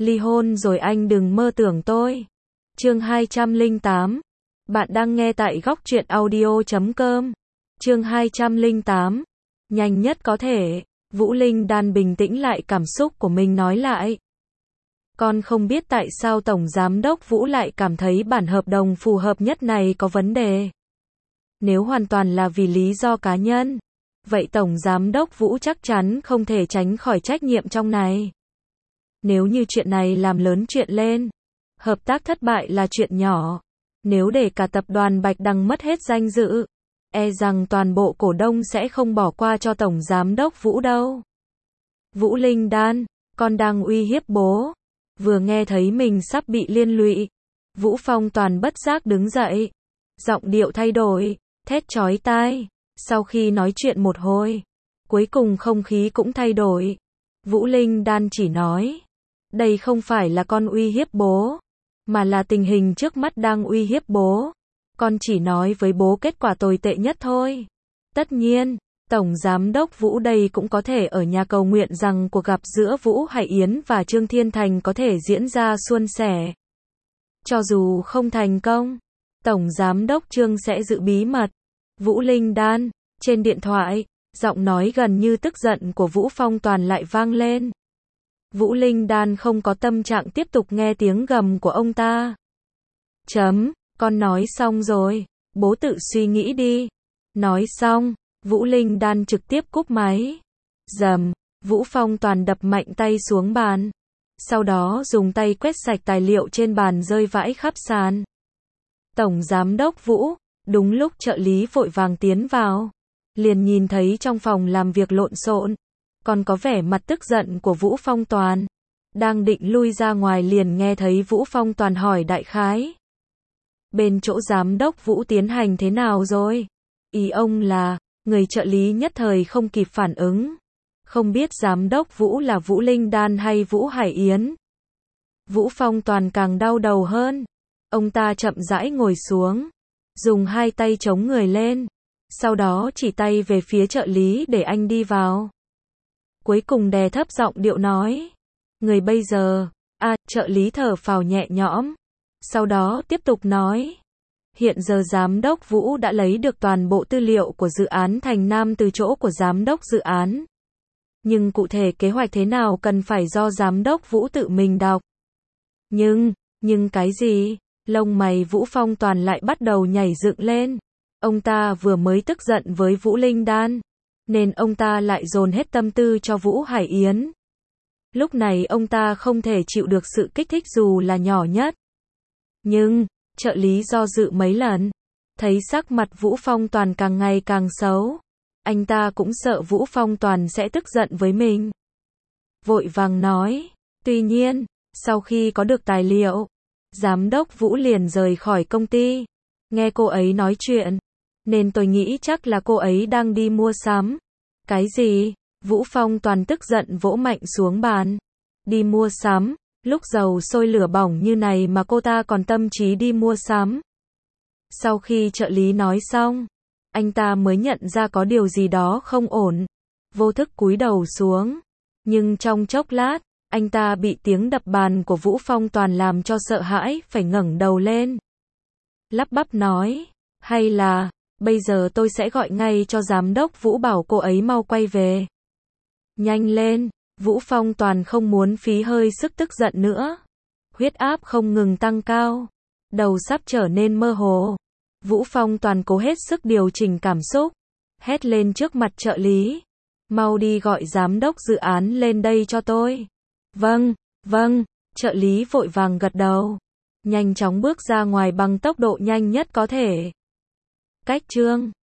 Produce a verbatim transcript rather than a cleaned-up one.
Ly hôn rồi anh đừng mơ tưởng tôi. Chương hai trăm lẻ tám. Bạn đang nghe tại góc truyện audio chấm com. Chương hai trăm lẻ tám. Nhanh nhất có thể. Vũ Linh Đan bình tĩnh lại cảm xúc của mình nói lại. Con không biết tại sao Tổng Giám đốc Vũ lại cảm thấy bản hợp đồng phù hợp nhất này có vấn đề. Nếu hoàn toàn là vì lý do cá nhân, vậy Tổng Giám đốc Vũ chắc chắn không thể tránh khỏi trách nhiệm trong này. Nếu như chuyện này làm lớn chuyện lên, hợp tác thất bại là chuyện nhỏ. Nếu để cả tập đoàn Bạch Đằng mất hết danh dự, e rằng toàn bộ cổ đông sẽ không bỏ qua cho Tổng Giám đốc Vũ đâu. Vũ Linh Đan, con đang uy hiếp bố. Vừa nghe thấy mình sắp bị liên lụy, Vũ Phong Toàn bất giác đứng dậy. Giọng điệu thay đổi, thét chói tai. Sau khi nói chuyện một hồi, cuối cùng không khí cũng thay đổi. Vũ Linh Đan chỉ nói, đây không phải là con uy hiếp bố, mà là tình hình trước mắt đang uy hiếp bố. Con chỉ nói với bố kết quả tồi tệ nhất thôi. Tất nhiên, Tổng Giám đốc Vũ đây cũng có thể ở nhà cầu nguyện rằng cuộc gặp giữa Vũ Hải Yến và Trương Thiên Thành có thể diễn ra suôn sẻ. Cho dù không thành công, Tổng Giám đốc Trương sẽ giữ bí mật. Vũ Linh Đan, trên điện thoại, giọng nói gần như tức giận của Vũ Phong Toàn lại vang lên. Vũ Linh Đan không có tâm trạng tiếp tục nghe tiếng gầm của ông ta. Chấm, con nói xong rồi, bố tự suy nghĩ đi. Nói xong, Vũ Linh Đan trực tiếp cúp máy. Dầm, Vũ Phong Toàn đập mạnh tay xuống bàn. Sau đó dùng tay quét sạch tài liệu trên bàn rơi vãi khắp sàn. Tổng Giám đốc Vũ, đúng lúc trợ lý vội vàng tiến vào. Liền nhìn thấy trong phòng làm việc lộn xộn, còn có vẻ mặt tức giận của Vũ Phong Toàn. Đang định lui ra ngoài liền nghe thấy Vũ Phong Toàn hỏi đại khái. Bên chỗ Giám đốc Vũ tiến hành thế nào rồi? Ý ông là, người trợ lý nhất thời không kịp phản ứng. Không biết Giám đốc Vũ là Vũ Linh Đan hay Vũ Hải Yến. Vũ Phong Toàn càng đau đầu hơn. Ông ta chậm rãi ngồi xuống, dùng hai tay chống người lên, sau đó chỉ tay về phía trợ lý để anh đi vào. Cuối cùng đè thấp giọng điệu nói, người bây giờ, à, trợ lý thở phào nhẹ nhõm. Sau đó tiếp tục nói, hiện giờ Giám đốc Vũ đã lấy được toàn bộ tư liệu của dự án Thành Nam từ chỗ của Giám đốc dự án. Nhưng cụ thể kế hoạch thế nào cần phải do Giám đốc Vũ tự mình đọc. Nhưng, nhưng cái gì? Lông mày Vũ Phong Toàn lại bắt đầu nhảy dựng lên. Ông ta vừa mới tức giận với Vũ Linh Đan, nên ông ta lại dồn hết tâm tư cho Vũ Hải Yến. Lúc này ông ta không thể chịu được sự kích thích dù là nhỏ nhất. Nhưng, trợ lý do dự mấy lần, thấy sắc mặt Vũ Phong Toàn càng ngày càng xấu. Anh ta cũng sợ Vũ Phong Toàn sẽ tức giận với mình. Vội vàng nói, tuy nhiên, sau khi có được tài liệu, Giám đốc Vũ liền rời khỏi công ty. Nghe cô ấy nói chuyện, nên tôi nghĩ chắc là cô ấy đang đi mua sắm. Cái gì? Vũ Phong Toàn tức giận vỗ mạnh xuống bàn. Đi mua sắm? Lúc dầu sôi lửa bỏng như này mà cô ta còn tâm trí đi mua sắm. Sau khi trợ lý nói xong, anh ta mới nhận ra có điều gì đó không ổn. Vô thức cúi đầu xuống. Nhưng trong chốc lát, anh ta bị tiếng đập bàn của Vũ Phong Toàn làm cho sợ hãi, phải ngẩng đầu lên. Lắp bắp nói, hay là, bây giờ tôi sẽ gọi ngay cho Giám đốc Vũ bảo cô ấy mau quay về. Nhanh lên, Vũ Phong Toàn không muốn phí hơi sức tức giận nữa. Huyết áp không ngừng tăng cao. Đầu sắp trở nên mơ hồ. Vũ Phong Toàn cố hết sức điều chỉnh cảm xúc. Hét lên trước mặt trợ lý. Mau đi gọi Giám đốc dự án lên đây cho tôi. Vâng, vâng, trợ lý vội vàng gật đầu. Nhanh chóng bước ra ngoài bằng tốc độ nhanh nhất có thể. Cách chương